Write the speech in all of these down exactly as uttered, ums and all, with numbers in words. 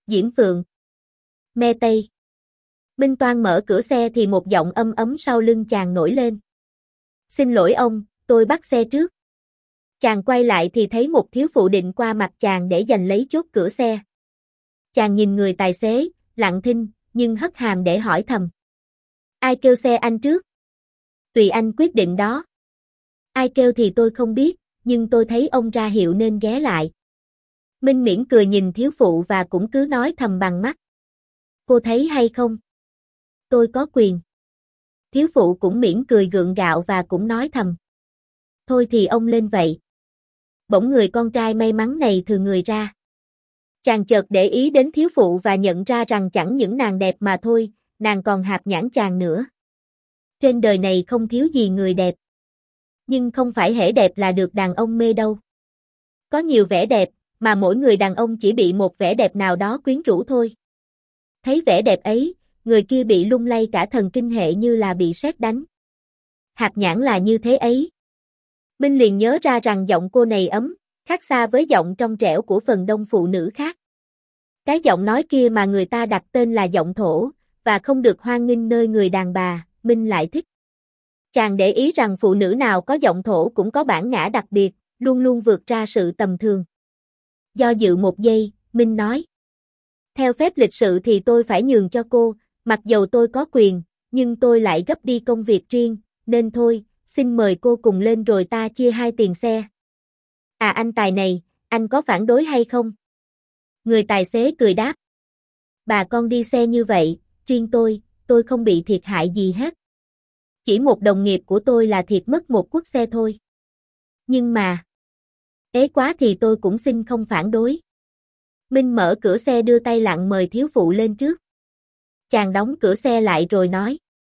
Diễm Phượng. Me Tây. Minh Toan mở cửa xe thì một giọng âm ấm sau lưng chàng nổi lên. Xin lỗi ông, tôi bắt xe trước. Chàng quay lại thì thấy một thiếu phụ định qua mặt chàng để giành lấy chốt cửa xe. Chàng nhìn người tài xế, lặng thinh, nhưng hất hàm để hỏi thầm. Ai kêu xe anh trước? Tùy anh quyết định đó. Ai kêu thì tôi không biết, nhưng tôi thấy ông ra hiệu nên ghé lại. Minh mỉm cười nhìn thiếu phụ và cũng cứ nói thầm bằng mắt. Cô thấy hay không? Tôi có quyền. Thiếu phụ cũng mỉm cười gượng gạo và cũng nói thầm. Thôi thì ông lên vậy. Bỗng người con trai may mắn này thừa người ra. Chàng chợt để ý đến thiếu phụ và nhận ra rằng chẳng những nàng đẹp mà thôi, nàng còn hạp nhãn chàng nữa. Trên đời này không thiếu gì người đẹp. Nhưng không phải hễ đẹp là được đàn ông mê đâu. Có nhiều vẻ đẹp, mà mỗi người đàn ông chỉ bị một vẻ đẹp nào đó quyến rũ thôi. Thấy vẻ đẹp ấy, người kia bị lung lay cả thần kinh hệ như là bị sét đánh. Hạp nhãn là như thế ấy. Minh liền nhớ ra rằng giọng cô này ấm, khác xa với giọng trong trẻo của phần đông phụ nữ khác. Cái giọng nói kia mà người ta đặt tên là giọng thổ, và không được hoan nghênh nơi người đàn bà, Minh lại thích. Chàng để ý rằng phụ nữ nào có giọng thổ cũng có bản ngã đặc biệt, luôn luôn vượt ra sự tầm thường. Do dự một giây, Minh nói. Theo phép lịch sự thì tôi phải nhường cho cô, mặc dầu tôi có quyền, nhưng tôi lại gấp đi công việc riêng, nên thôi, xin mời cô cùng lên rồi ta chia hai tiền xe. À anh tài này, anh có phản đối hay không? Người tài xế cười đáp. Bà con đi xe như vậy, riêng tôi, tôi không bị thiệt hại gì hết. Chỉ một đồng nghiệp của tôi là thiệt mất một cuốc xe thôi. Nhưng mà, ế quá thì tôi cũng xin không phản đối. Minh mở cửa xe đưa tay lặng mời thiếu phụ lên trước. Chàng đóng cửa xe lại rồi nói.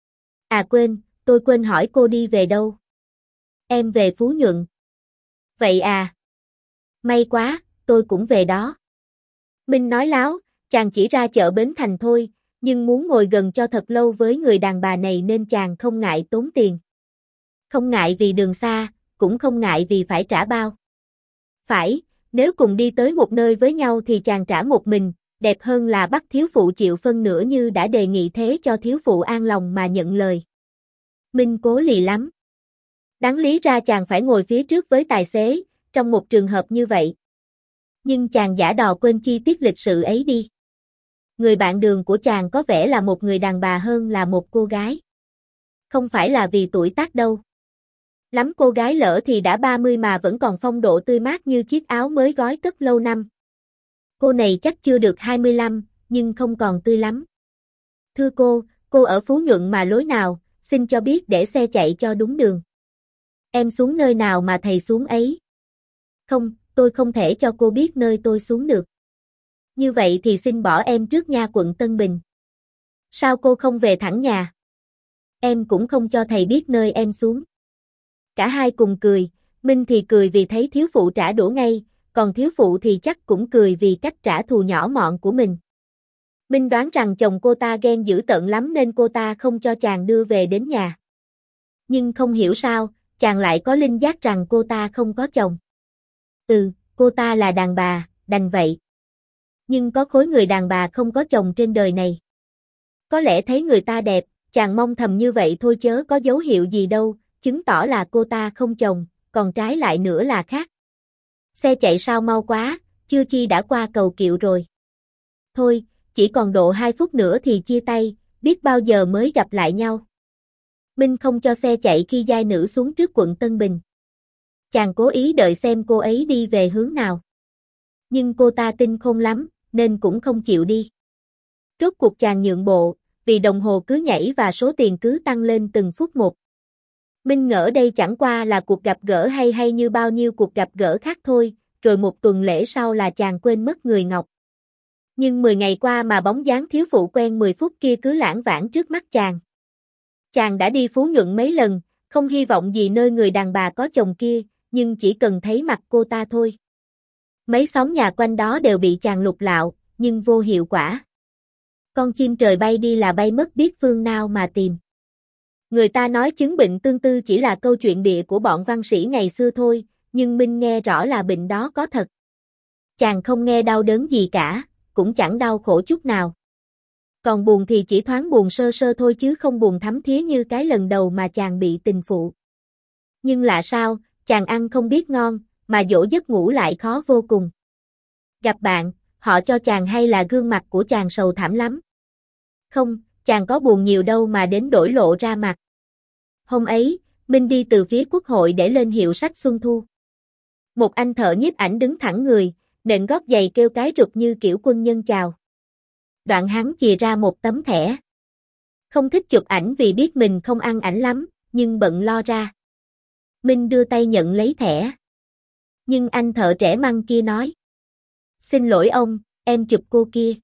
À quên, tôi quên hỏi cô đi về đâu. Em về Phú Nhuận. Vậy à. May quá, tôi cũng về đó. Minh nói láo, chàng chỉ ra chợ Bến Thành thôi, nhưng muốn ngồi gần cho thật lâu với người đàn bà này nên chàng không ngại tốn tiền. Không ngại vì đường xa, cũng không ngại vì phải trả bao. Phải, nếu cùng đi tới một nơi với nhau thì chàng trả một mình, đẹp hơn là bắt thiếu phụ chịu phân nửa như đã đề nghị thế cho thiếu phụ an lòng mà nhận lời. Minh cố lì lắm. Đáng lý ra chàng phải ngồi phía trước với tài xế, trong một trường hợp như vậy. Nhưng chàng giả đò quên chi tiết lịch sự ấy đi. Người bạn đường của chàng có vẻ là một người đàn bà hơn là một cô gái. Không phải là vì tuổi tác đâu. Lắm cô gái lỡ thì đã ba mươi mà vẫn còn phong độ tươi mát như chiếc áo mới gói cất lâu năm. Cô này chắc chưa được hai mươi lăm, nhưng không còn tươi lắm. Thưa cô, cô ở Phú Nhuận mà lối nào, xin cho biết để xe chạy cho đúng đường. Em xuống nơi nào mà thầy xuống ấy? Không, tôi không thể cho cô biết nơi tôi xuống được. Như vậy thì xin bỏ em trước nha quận Tân Bình. Sao cô không về thẳng nhà? Em cũng không cho thầy biết nơi em xuống. Cả hai cùng cười, Minh thì cười vì thấy thiếu phụ trả đũa ngay, còn thiếu phụ thì chắc cũng cười vì cách trả thù nhỏ mọn của mình. Minh đoán rằng chồng cô ta ghen dữ tợn lắm nên cô ta không cho chàng đưa về đến nhà. Nhưng không hiểu sao, chàng lại có linh giác rằng cô ta không có chồng. Ừ, cô ta là đàn bà, đành vậy. Nhưng có khối người đàn bà không có chồng trên đời này. Có lẽ thấy người ta đẹp, chàng mong thầm như vậy thôi chớ có dấu hiệu gì đâu, chứng tỏ là cô ta không chồng, còn trái lại nữa là khác. Xe chạy sao mau quá, chưa chi đã qua cầu Kiệu rồi. Thôi, chỉ còn độ hai phút nữa thì chia tay, biết bao giờ mới gặp lại nhau. Minh không cho xe chạy khi giai nữ xuống trước quận Tân Bình. Chàng cố ý đợi xem cô ấy đi về hướng nào. Nhưng cô ta tinh khôn lắm, nên cũng không chịu đi. Rốt cuộc chàng nhượng bộ, vì đồng hồ cứ nhảy và số tiền cứ tăng lên từng phút một. Minh ngỡ đây chẳng qua là cuộc gặp gỡ hay hay như bao nhiêu cuộc gặp gỡ khác thôi, rồi một tuần lễ sau là chàng quên mất người Ngọc. Nhưng mười ngày qua mà bóng dáng thiếu phụ quen mười phút kia cứ lãng vãng trước mắt chàng. Chàng đã đi Phú Nhuận mấy lần, không hy vọng gì nơi người đàn bà có chồng kia, nhưng chỉ cần thấy mặt cô ta thôi. Mấy xóm nhà quanh đó đều bị chàng lục lạo, nhưng vô hiệu quả. Con chim trời bay đi là bay mất biết phương nào mà tìm. Người ta nói chứng bệnh tương tư chỉ là câu chuyện bịa của bọn văn sĩ ngày xưa thôi, nhưng Minh nghe rõ là bệnh đó có thật. Chàng không nghe đau đớn gì cả, cũng chẳng đau khổ chút nào. Còn buồn thì chỉ thoáng buồn sơ sơ thôi chứ không buồn thấm thía như cái lần đầu mà chàng bị tình phụ. Nhưng lạ sao, chàng ăn không biết ngon, mà dỗ giấc ngủ lại khó vô cùng. Gặp bạn, họ cho chàng hay là gương mặt của chàng sầu thảm lắm. Không, chàng có buồn nhiều đâu mà đến đổi lộ ra mặt. Hôm ấy, Minh đi từ phía quốc hội để lên hiệu sách Xuân Thu. Một anh thợ nhiếp ảnh đứng thẳng người, nện gót giày kêu cái rụt như kiểu quân nhân chào. Đoạn hắn chìa ra một tấm thẻ. Không thích chụp ảnh vì biết mình không ăn ảnh lắm, nhưng bận lo ra. Minh đưa tay nhận lấy thẻ. Nhưng anh thợ trẻ măng kia nói. Xin lỗi ông, em chụp cô kia.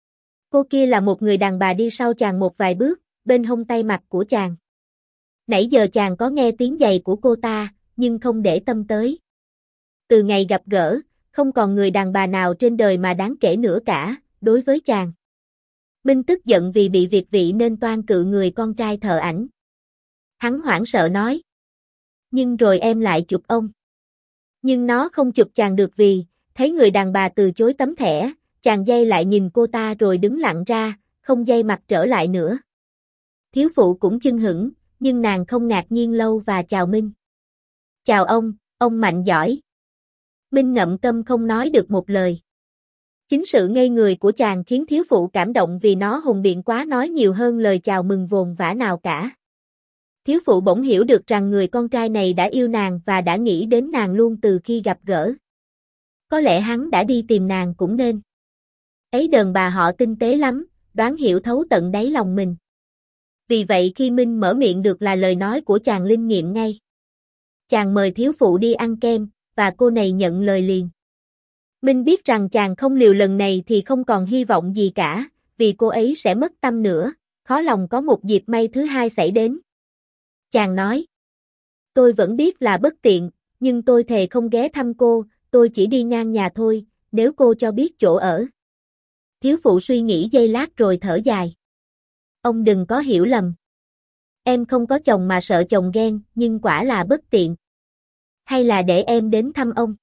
Cô kia là một người đàn bà đi sau chàng một vài bước, bên hông tay mặt của chàng. Nãy giờ chàng có nghe tiếng giày của cô ta, nhưng không để tâm tới. Từ ngày gặp gỡ, không còn người đàn bà nào trên đời mà đáng kể nữa cả, đối với chàng. Minh tức giận vì bị việt vị nên toan cự người con trai thợ ảnh. Hắn hoảng sợ nói. Nhưng rồi em lại chụp ông. Nhưng nó không chụp chàng được vì, thấy người đàn bà từ chối tấm thẻ, chàng giây lại nhìn cô ta rồi đứng lặng ra, không giây mặt trở lại nữa. Thiếu phụ cũng chưng hửng, nhưng nàng không ngạc nhiên lâu và chào Minh. Chào ông, ông mạnh giỏi. Minh ngậm câm không nói được một lời. Chính sự ngây người của chàng khiến thiếu phụ cảm động vì nó hùng biện quá nói nhiều hơn lời chào mừng vồn vã nào cả. Thiếu phụ bỗng hiểu được rằng người con trai này đã yêu nàng và đã nghĩ đến nàng luôn từ khi gặp gỡ. Có lẽ hắn đã đi tìm nàng cũng nên. Ấy đàn bà họ tinh tế lắm, đoán hiểu thấu tận đáy lòng mình. Vì vậy khi Minh mở miệng được là lời nói của chàng linh nghiệm ngay. Chàng mời thiếu phụ đi ăn kem, và cô này nhận lời liền. Minh biết rằng chàng không liều lần này thì không còn hy vọng gì cả, vì cô ấy sẽ mất tâm nữa, khó lòng có một dịp may thứ hai xảy đến. Chàng nói, tôi vẫn biết là bất tiện, nhưng tôi thề không ghé thăm cô, tôi chỉ đi ngang nhà thôi, nếu cô cho biết chỗ ở. Thiếu phụ suy nghĩ giây lát rồi thở dài. Ông đừng có hiểu lầm. Em không có chồng mà sợ chồng ghen, nhưng quả là bất tiện. Hay là để em đến thăm ông?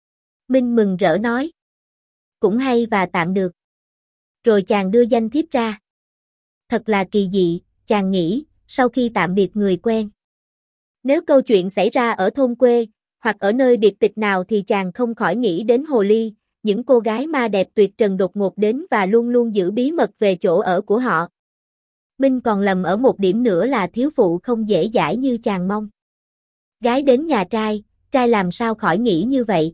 Minh mừng rỡ nói. Cũng hay và tạm được. Rồi chàng đưa danh thiếp ra. Thật là kỳ dị, chàng nghĩ, sau khi tạm biệt người quen. Nếu câu chuyện xảy ra ở thôn quê, hoặc ở nơi biệt tịch nào thì chàng không khỏi nghĩ đến hồ ly, những cô gái ma đẹp tuyệt trần đột ngột đến và luôn luôn giữ bí mật về chỗ ở của họ. Minh còn lầm ở một điểm nữa là thiếu phụ không dễ dãi như chàng mong. Gái đến nhà trai, trai làm sao khỏi nghĩ như vậy.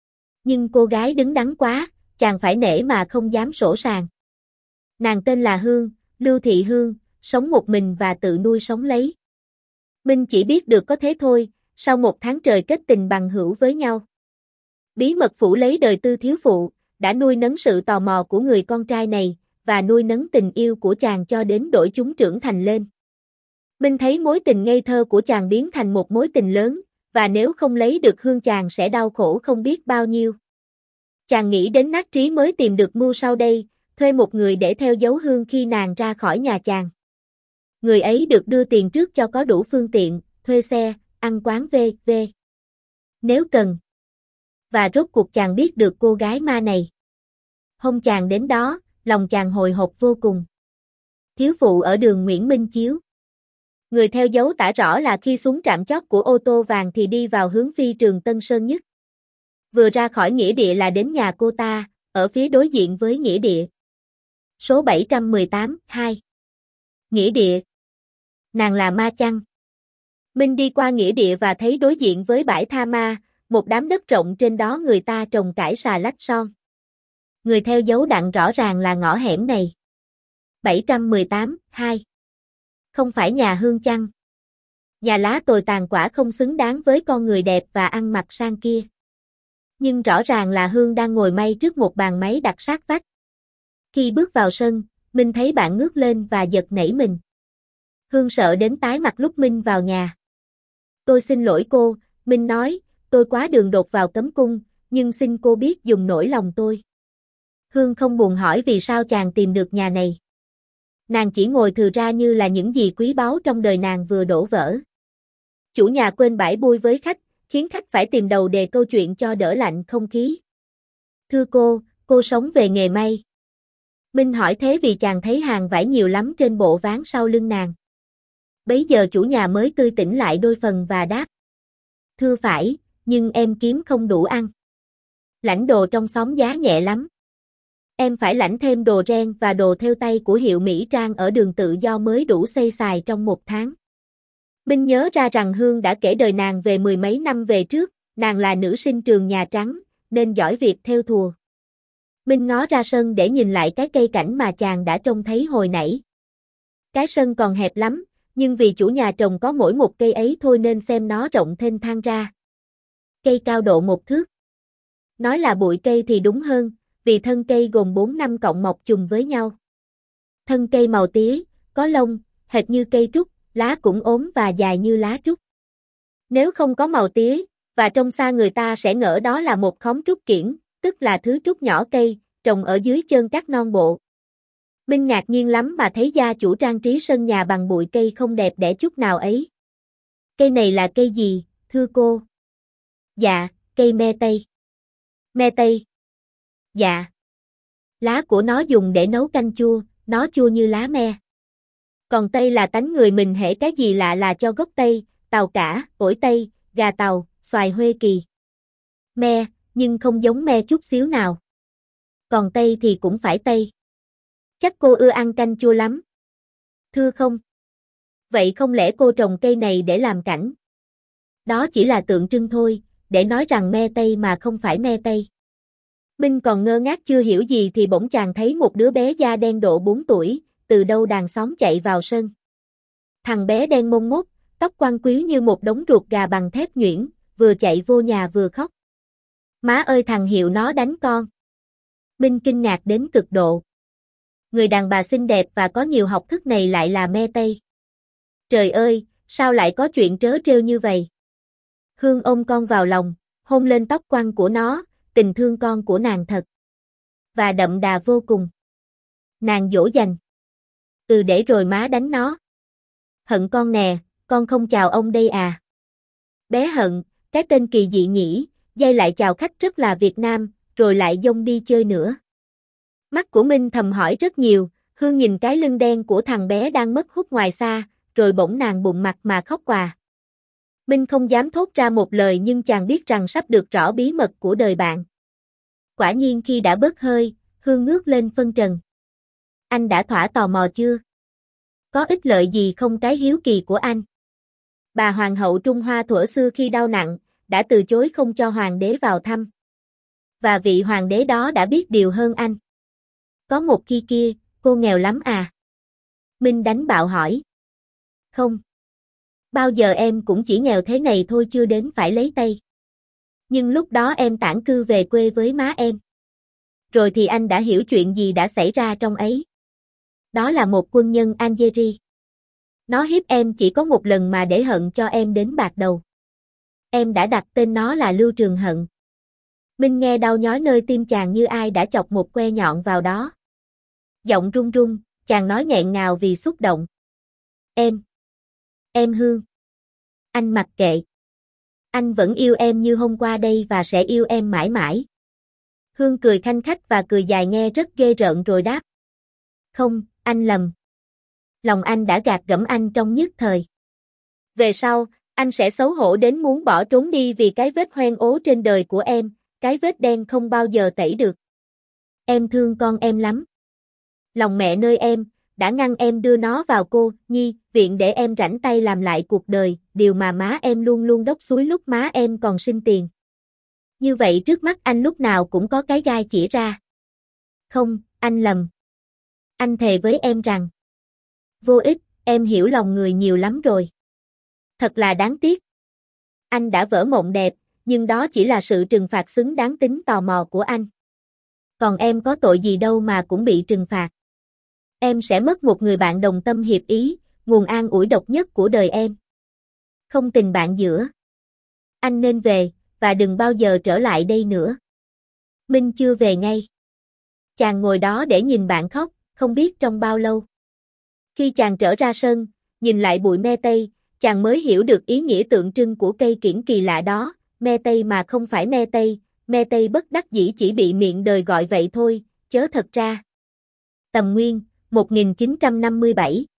Nhưng cô gái đứng đắn quá, chàng phải nể mà không dám sổ sàng. Nàng tên là Hương, Lưu Thị Hương, sống một mình và tự nuôi sống lấy. Minh chỉ biết được có thế thôi, sau một tháng trời kết tình bằng hữu với nhau. Bí mật phủ lấy đời tư thiếu phụ, đã nuôi nấng sự tò mò của người con trai này, và nuôi nấng tình yêu của chàng cho đến đổi chúng trưởng thành lên. Minh thấy mối tình ngây thơ của chàng biến thành một mối tình lớn, và nếu không lấy được Hương chàng sẽ đau khổ không biết bao nhiêu. Chàng nghĩ đến Nát Trí mới tìm được mưu sau đây, thuê một người để theo dấu Hương khi nàng ra khỏi nhà chàng. Người ấy được đưa tiền trước cho có đủ phương tiện, thuê xe, ăn quán vê vê. Nếu cần. Và rốt cuộc chàng biết được cô gái ma này. Hôm chàng đến đó, lòng chàng hồi hộp vô cùng. Thiếu phụ ở đường Nguyễn Minh Chiếu. Người theo dấu tả rõ là khi xuống trạm chót của ô tô vàng thì đi vào hướng phi trường Tân Sơn Nhất. Vừa ra khỏi nghĩa địa là đến nhà cô ta, ở phía đối diện với nghĩa địa. Số bảy trăm mười tám, hai. Nghĩa địa. Nàng là ma chăng? Minh đi qua nghĩa địa và thấy đối diện với bãi tha ma, một đám đất rộng trên đó người ta trồng cải xà lách son. Người theo dấu đặng rõ ràng là ngõ hẻm này. bảy trăm mười tám, hai. Không phải nhà Hương chăng? Nhà lá tồi tàn quả không xứng đáng với con người đẹp và ăn mặc sang kia. Nhưng rõ ràng là Hương đang ngồi may trước một bàn máy đặt sát vách. Khi bước vào sân, Minh thấy bạn ngước lên và giật nảy mình. Hương sợ đến tái mặt lúc Minh vào nhà. Tôi xin lỗi cô, Minh nói, tôi quá đường đột vào cấm cung, nhưng xin cô biết dùng nỗi lòng tôi. Hương không buồn hỏi vì sao chàng tìm được nhà này. Nàng chỉ ngồi thừ ra như là những gì quý báu trong đời nàng vừa đổ vỡ. Chủ nhà quên bãi bui với khách, khiến khách phải tìm đầu đề câu chuyện cho đỡ lạnh không khí. Thưa cô, cô sống về nghề may. Minh hỏi thế vì chàng thấy hàng vải nhiều lắm trên bộ ván sau lưng nàng. Bấy giờ chủ nhà mới tươi tỉnh lại đôi phần và đáp. Thưa phải, nhưng em kiếm không đủ ăn. Lãnh đồ trong xóm giá nhẹ lắm. Em phải lãnh thêm đồ ren và đồ thêu tay của hiệu Mỹ Trang ở đường Tự Do mới đủ xây xài trong một tháng. Minh nhớ ra rằng Hương đã kể đời nàng về mười mấy năm về trước, nàng là nữ sinh trường Nhà Trắng, nên giỏi việc thêu thùa. Minh ngó ra sân để nhìn lại cái cây cảnh mà chàng đã trông thấy hồi nãy. Cái sân còn hẹp lắm, nhưng vì chủ nhà trồng có mỗi một cây ấy thôi nên xem nó rộng thênh thang ra. Cây cao độ một thước. Nói là bụi cây thì đúng hơn, vì thân cây gồm bốn năm cọng mọc chùm với nhau. Thân cây màu tía, có lông, hệt như cây trúc, lá cũng ốm và dài như lá trúc. Nếu không có màu tía, và trông xa người ta sẽ ngỡ đó là một khóm trúc kiểng, tức là thứ trúc nhỏ cây, trồng ở dưới chân các non bộ. Minh ngạc nhiên lắm mà thấy gia chủ trang trí sân nhà bằng bụi cây không đẹp đẽ chút nào ấy. Cây này là cây gì, thưa cô? Dạ, cây me tây. Me tây. Dạ. Lá của nó dùng để nấu canh chua, nó chua như lá me. Còn tây là tánh người mình hễ cái gì lạ là cho gốc tây, tàu cả, ổi tây, gà tàu, xoài Huê Kỳ. Me, nhưng không giống me chút xíu nào. Còn tây thì cũng phải tây. Chắc cô ưa ăn canh chua lắm. Thưa không? Vậy không lẽ cô trồng cây này để làm cảnh? Đó chỉ là tượng trưng thôi, để nói rằng me tây mà không phải me tây. Minh còn ngơ ngác chưa hiểu gì thì bỗng chàng thấy một đứa bé da đen độ bốn tuổi, từ đâu đàn xóm chạy vào sân. Thằng bé đen mông mốt, tóc quăn quýu như một đống ruột gà bằng thép nhuyễn, vừa chạy vô nhà vừa khóc. Má ơi thằng Hiệu nó đánh con. Minh kinh ngạc đến cực độ. Người đàn bà xinh đẹp và có nhiều học thức này lại là me tây. Trời ơi, sao lại có chuyện trớ trêu như vậy? Hương ôm con vào lòng, hôn lên tóc quăn của nó, tình thương con của nàng thật. Và đậm đà vô cùng. Nàng dỗ dành. Ừ để rồi má đánh nó. Hận con nè, con không chào ông đây à? Bé Hận, cái tên kỳ dị nhỉ, dây lại chào khách rất là Việt Nam, rồi lại dông đi chơi nữa. Mắt của Minh thầm hỏi rất nhiều, Hương nhìn cái lưng đen của thằng bé đang mất hút ngoài xa, rồi bỗng nàng bụng mặt mà khóc òa. Minh không dám thốt ra một lời nhưng chàng biết rằng sắp được rõ bí mật của đời bạn. Quả nhiên khi đã bớt hơi, Hương ngước lên phân trần. Anh đã thỏa tò mò chưa? Có ích lợi gì không cái hiếu kỳ của anh? Bà hoàng hậu Trung Hoa thuở xưa khi đau nặng, đã từ chối không cho hoàng đế vào thăm. Và vị hoàng đế đó đã biết điều hơn anh. Có một khi kia, cô nghèo lắm à? Minh đánh bạo hỏi. Không. Bao giờ em cũng chỉ nghèo thế này thôi chưa đến phải lấy tay. Nhưng lúc đó em tản cư về quê với má em. Rồi thì anh đã hiểu chuyện gì đã xảy ra trong ấy. Đó là một quân nhân Algeria. Nó hiếp em chỉ có một lần mà để Hận cho em đến bạc đầu. Em đã đặt tên nó là Lưu Trường Hận. Minh nghe đau nhói nơi tim chàng như ai đã chọc một que nhọn vào đó. Giọng run run, chàng nói nghẹn ngào vì xúc động. Em. Em Hương. Anh mặc kệ. Anh vẫn yêu em như hôm qua đây và sẽ yêu em mãi mãi. Hương cười khanh khách và cười dài nghe rất ghê rợn rồi đáp. Không, anh lầm. Lòng anh đã gạt gẫm anh trong nhất thời. Về sau, anh sẽ xấu hổ đến muốn bỏ trốn đi vì cái vết hoen ố trên đời của em, cái vết đen không bao giờ tẩy được. Em thương con em lắm. Lòng mẹ nơi em, đã ngăn em đưa nó vào cô, nhi, viện để em rảnh tay làm lại cuộc đời, điều mà má em luôn luôn đốc xúi lúc má em còn sinh tiền. Như vậy trước mắt anh lúc nào cũng có cái gai chỉ ra. Không, anh lầm. Anh thề với em rằng. Vô ích, em hiểu lòng người nhiều lắm rồi. Thật là đáng tiếc. Anh đã vỡ mộng đẹp, nhưng đó chỉ là sự trừng phạt xứng đáng tính tò mò của anh. Còn em có tội gì đâu mà cũng bị trừng phạt. Em sẽ mất một người bạn đồng tâm hiệp ý, nguồn an ủi độc nhất của đời em. Không tình bạn giữa. Anh nên về, và đừng bao giờ trở lại đây nữa. Minh chưa về ngay. Chàng ngồi đó để nhìn bạn khóc, không biết trong bao lâu. Khi chàng trở ra sân, nhìn lại bụi me tây, chàng mới hiểu được ý nghĩa tượng trưng của cây kiểng kỳ lạ đó, me tây mà không phải me tây, me tây bất đắc dĩ chỉ bị miệng đời gọi vậy thôi, chớ thật ra. Tầm Nguyên, một nghìn chín trăm năm mươi bảy